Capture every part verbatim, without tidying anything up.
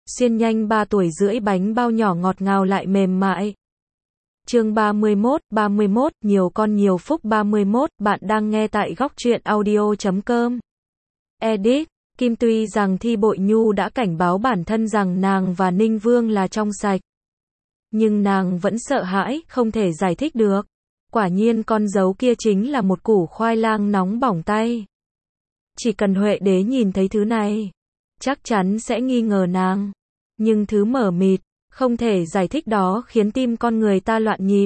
xiên nhanh ba tuổi rưỡi bánh bao nhỏ ngọt ngào lại mềm mại. Chương ba mươi mốt, ba mươi mốt, nhiều con nhiều phúc ba mươi mốt, bạn đang nghe tại góc truyện audio chấm com. Edit, Kim tuy rằng Thi Bội Nhu đã cảnh báo bản thân rằng nàng và Ninh Vương là trong sạch. Nhưng nàng vẫn sợ hãi, không thể giải thích được. Quả nhiên con dấu kia chính là một củ khoai lang nóng bỏng tay. Chỉ cần Huệ Đế nhìn thấy thứ này, chắc chắn sẽ nghi ngờ nàng. Nhưng thứ mờ mịt, không thể giải thích đó khiến tim con người ta loạn nhịp.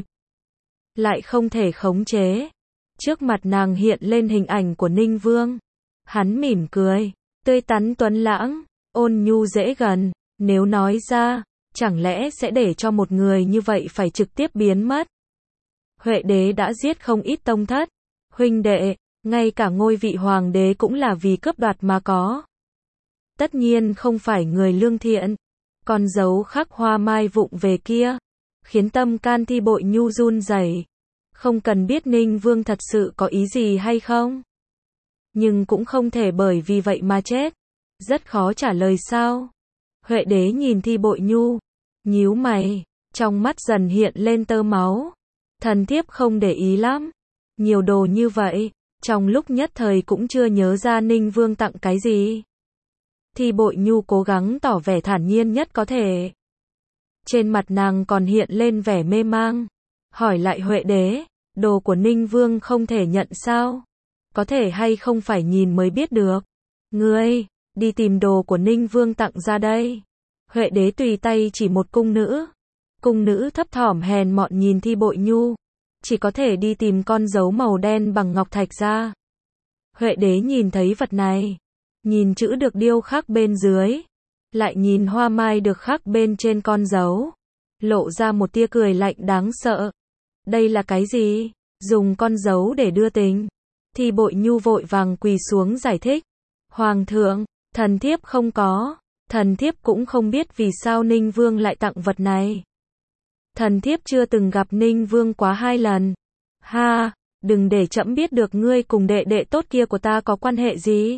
Lại không thể khống chế. Trước mặt nàng hiện lên hình ảnh của Ninh Vương. Hắn mỉm cười, tươi tắn tuấn lãng, ôn nhu dễ gần. Nếu nói ra, chẳng lẽ sẽ để cho một người như vậy phải trực tiếp biến mất. Huệ Đế đã giết không ít tông thất, huynh đệ, ngay cả ngôi vị hoàng đế cũng là vì cướp đoạt mà có. Tất nhiên không phải người lương thiện. Con dấu khắc hoa mai vụng về kia, khiến tâm can Thi Bội Nhu run rẩy. Không cần biết Ninh Vương thật sự có ý gì hay không. Nhưng cũng không thể bởi vì vậy mà chết. Rất khó trả lời sao. Huệ Đế nhìn Thi Bội Nhu, nhíu mày, trong mắt dần hiện lên tơ máu. Thần thiếp không để ý lắm. Nhiều đồ như vậy, trong lúc nhất thời cũng chưa nhớ ra Ninh Vương tặng cái gì. Thi Bội Nhu cố gắng tỏ vẻ thản nhiên nhất có thể. Trên mặt nàng còn hiện lên vẻ mê mang. Hỏi lại Huệ Đế, đồ của Ninh Vương không thể nhận sao? Có thể hay không phải nhìn mới biết được. Ngươi, đi tìm đồ của Ninh Vương tặng ra đây. Huệ Đế tùy tay chỉ một cung nữ. Cung nữ thấp thỏm hèn mọn nhìn Thi Bội Nhu. Chỉ có thể đi tìm con dấu màu đen bằng ngọc thạch ra. Huệ Đế nhìn thấy vật này. Nhìn chữ được điêu khắc bên dưới. Lại nhìn hoa mai được khắc bên trên con dấu. Lộ ra một tia cười lạnh đáng sợ. Đây là cái gì? Dùng con dấu để đưa tình. Thi Bội Nhu vội vàng quỳ xuống giải thích. Hoàng thượng, thần thiếp không có. Thần thiếp cũng không biết vì sao Ninh Vương lại tặng vật này. Thần thiếp chưa từng gặp Ninh Vương quá hai lần. Ha, đừng để trẫm biết được ngươi cùng đệ đệ tốt kia của ta có quan hệ gì.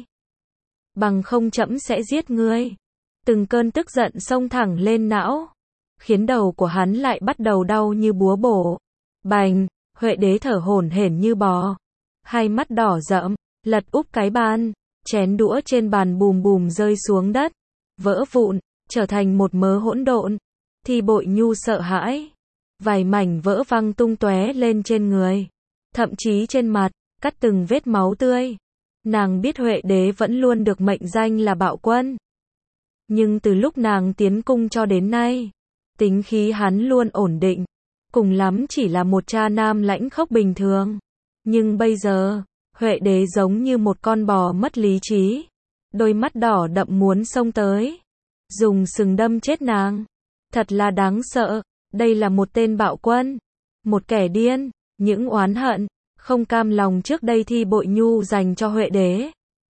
Bằng không trẫm sẽ giết ngươi. Từng cơn tức giận xông thẳng lên não, khiến đầu của hắn lại bắt đầu đau như búa bổ. Bành, Huệ Đế thở hổn hển như bò. Hai mắt đỏ rợm, lật úp cái bàn, chén đũa trên bàn bùm bùm rơi xuống đất, vỡ vụn, trở thành một mớ hỗn độn. Thi Bội Nhu sợ hãi. Vài mảnh vỡ văng tung tóe lên trên người. Thậm chí trên mặt, cắt từng vết máu tươi. Nàng biết Huệ Đế vẫn luôn được mệnh danh là bạo quân. Nhưng từ lúc nàng tiến cung cho đến nay, tính khí hắn luôn ổn định. Cùng lắm chỉ là một cha nam lãnh khốc bình thường. Nhưng bây giờ, Huệ Đế giống như một con bò mất lý trí. Đôi mắt đỏ đậm muốn xông tới. Dùng sừng đâm chết nàng. Thật là đáng sợ. Đây là một tên bạo quân. Một kẻ điên. Những oán hận, không cam lòng trước đây Thi Bội Nhu dành cho Huệ Đế.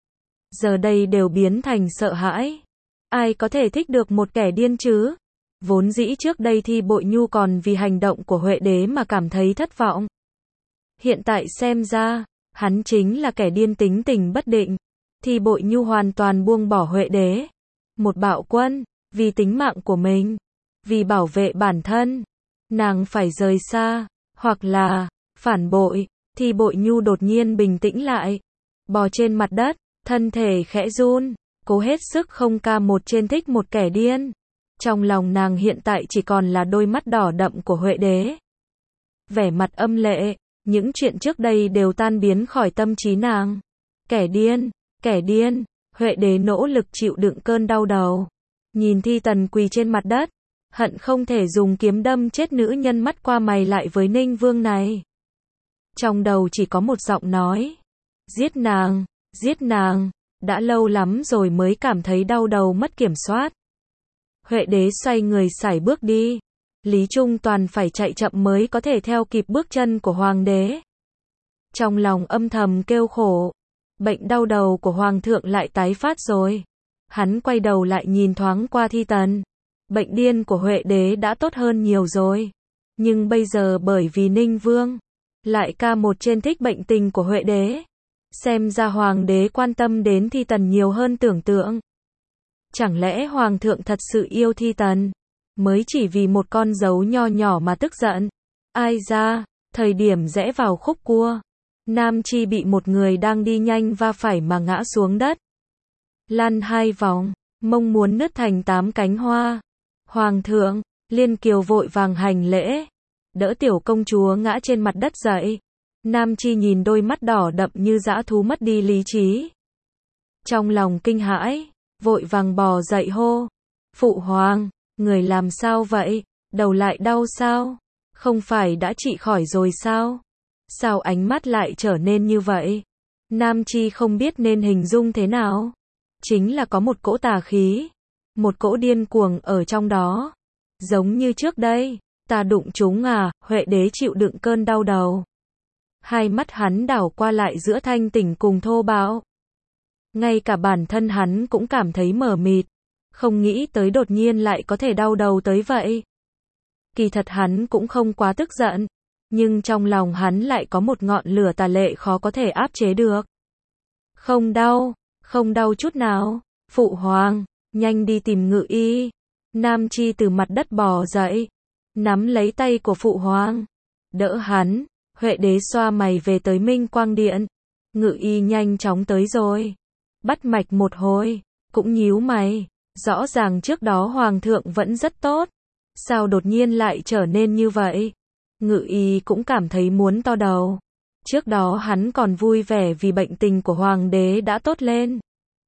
Giờ đây đều biến thành sợ hãi. Ai có thể thích được một kẻ điên chứ? Vốn dĩ trước đây Thi Bội Nhu còn vì hành động của Huệ Đế mà cảm thấy thất vọng. Hiện tại xem ra, hắn chính là kẻ điên tính tình bất định. Thi Bội Nhu hoàn toàn buông bỏ Huệ Đế. Một bạo quân, vì tính mạng của mình, vì bảo vệ bản thân, nàng phải rời xa, hoặc là phản bội. Thi Bội Nhu đột nhiên bình tĩnh lại, bò trên mặt đất, thân thể khẽ run, cố hết sức không ca một trên thích một kẻ điên. Trong lòng nàng hiện tại chỉ còn là đôi mắt đỏ đậm của Huệ Đế. Vẻ mặt âm lệ, những chuyện trước đây đều tan biến khỏi tâm trí nàng. Kẻ điên, kẻ điên, Huệ Đế nỗ lực chịu đựng cơn đau đầu. Nhìn Thi Tần quỳ trên mặt đất, hận không thể dùng kiếm đâm chết nữ nhân mắt qua mày lại với Ninh Vương này. Trong đầu chỉ có một giọng nói. Giết nàng, giết nàng, đã lâu lắm rồi mới cảm thấy đau đầu mất kiểm soát. Huệ Đế xoay người sải bước đi. Lý Trung Toàn phải chạy chậm mới có thể theo kịp bước chân của Hoàng đế. Trong lòng âm thầm kêu khổ. Bệnh đau đầu của Hoàng thượng lại tái phát rồi. Hắn quay đầu lại nhìn thoáng qua Thi Tần. Bệnh điên của Huệ Đế đã tốt hơn nhiều rồi. Nhưng bây giờ bởi vì Ninh Vương lại ca một trên thích bệnh tình của Huệ Đế. Xem ra Hoàng đế quan tâm đến Thi Tần nhiều hơn tưởng tượng. Chẳng lẽ Hoàng thượng thật sự yêu Thi Tần? Mới chỉ vì một con dấu nho nhỏ mà tức giận? Ai ra, thời điểm rẽ vào khúc cua, Nam Chi bị một người đang đi nhanh va phải mà ngã xuống đất. Lăn hai vòng, mông muốn nứt thành tám cánh hoa. Hoàng thượng, Liên Kiều vội vàng hành lễ, đỡ tiểu công chúa ngã trên mặt đất dậy. Nam Chi nhìn đôi mắt đỏ đậm như dã thú mất đi lý trí. Trong lòng kinh hãi, vội vàng bò dậy hô. Phụ hoàng, người làm sao vậy? Đầu lại đau sao? Không phải đã trị khỏi rồi sao? Sao ánh mắt lại trở nên như vậy? Nam Chi không biết nên hình dung thế nào. Chính là có một cỗ tà khí, một cỗ điên cuồng ở trong đó. Giống như trước đây, ta đụng chúng à, Huệ đế chịu đựng cơn đau đầu. Hai mắt hắn đảo qua lại giữa thanh tỉnh cùng thô bạo. Ngay cả bản thân hắn cũng cảm thấy mờ mịt, không nghĩ tới đột nhiên lại có thể đau đầu tới vậy. Kỳ thật hắn cũng không quá tức giận, nhưng trong lòng hắn lại có một ngọn lửa tà lệ khó có thể áp chế được. Không đau, không đau chút nào. Phụ hoàng, nhanh đi tìm ngự y. Nam Chi từ mặt đất bò dậy, nắm lấy tay của phụ hoàng, đỡ hắn. Huệ đế xoa mày về tới Minh Quang Điện. Ngự y nhanh chóng tới rồi. Bắt mạch một hồi, cũng nhíu mày. Rõ ràng trước đó hoàng thượng vẫn rất tốt. Sao đột nhiên lại trở nên như vậy? Ngự y cũng cảm thấy muốn to đầu. Trước đó hắn còn vui vẻ vì bệnh tình của hoàng đế đã tốt lên.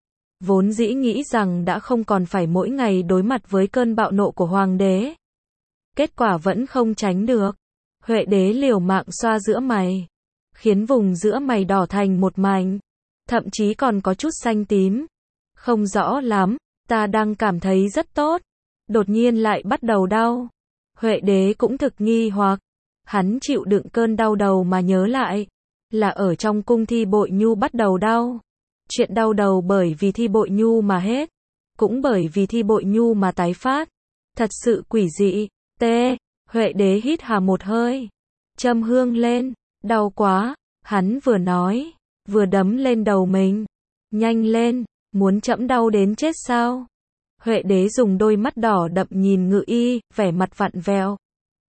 Vốn dĩ nghĩ rằng đã không còn phải mỗi ngày đối mặt với cơn bạo nộ của hoàng đế. Kết quả vẫn không tránh được. Huệ đế liều mạng xoa giữa mày, khiến vùng giữa mày đỏ thành một mảnh, thậm chí còn có chút xanh tím. Không rõ lắm, ta đang cảm thấy rất tốt, đột nhiên lại bắt đầu đau. Huệ đế cũng thực nghi hoặc, hắn chịu đựng cơn đau đầu mà nhớ lại, là ở trong cung Thi Bội Nhu bắt đầu đau. Chuyện đau đầu bởi vì Thi Bội Nhu mà hết, cũng bởi vì Thi Bội Nhu mà tái phát. Thật sự quỷ dị. T. Huệ đế hít hà một hơi, châm hương lên, đau quá, hắn vừa nói, vừa đấm lên đầu mình. Nhanh lên, muốn trẫm đau đến chết sao? Huệ đế dùng đôi mắt đỏ đậm nhìn ngự y, vẻ mặt vặn vẹo.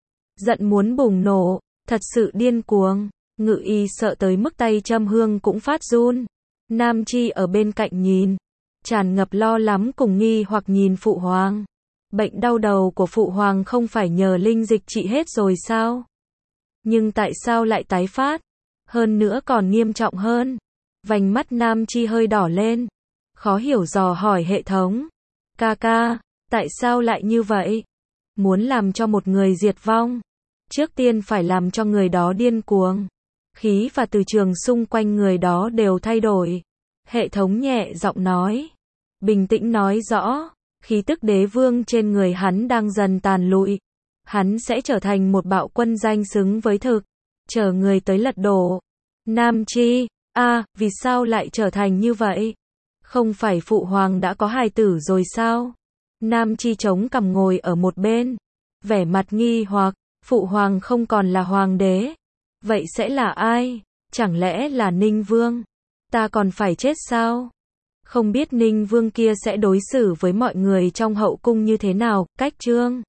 Giận muốn bùng nổ, thật sự điên cuồng. Ngự y sợ tới mức tay châm hương cũng phát run. Nam Chi ở bên cạnh nhìn, tràn ngập lo lắng cùng nghi hoặc nhìn phụ hoàng. Bệnh đau đầu của phụ hoàng không phải nhờ linh dịch trị hết rồi sao? Nhưng tại sao lại tái phát? Hơn nữa còn nghiêm trọng hơn. Vành mắt Nam Chi hơi đỏ lên, khó hiểu dò hỏi hệ thống. Ca ca, tại sao lại như vậy? Muốn làm cho một người diệt vong, trước tiên phải làm cho người đó điên cuồng. Khí và từ trường xung quanh người đó đều thay đổi. Hệ thống nhẹ giọng nói, bình tĩnh nói rõ. Khí tức đế vương trên người hắn đang dần tàn lụi. Hắn sẽ trở thành một bạo quân danh xứng với thực, chờ người tới lật đổ. Nam Chi, a, à, vì sao lại trở thành như vậy? Không phải phụ hoàng đã có hài tử rồi sao? Nam Chi chống cằm ngồi ở một bên, vẻ mặt nghi hoặc, phụ hoàng không còn là hoàng đế. Vậy sẽ là ai? Chẳng lẽ là Ninh Vương? Ta còn phải chết sao? Không biết Ninh Vương kia sẽ đối xử với mọi người trong hậu cung như thế nào? Cách chương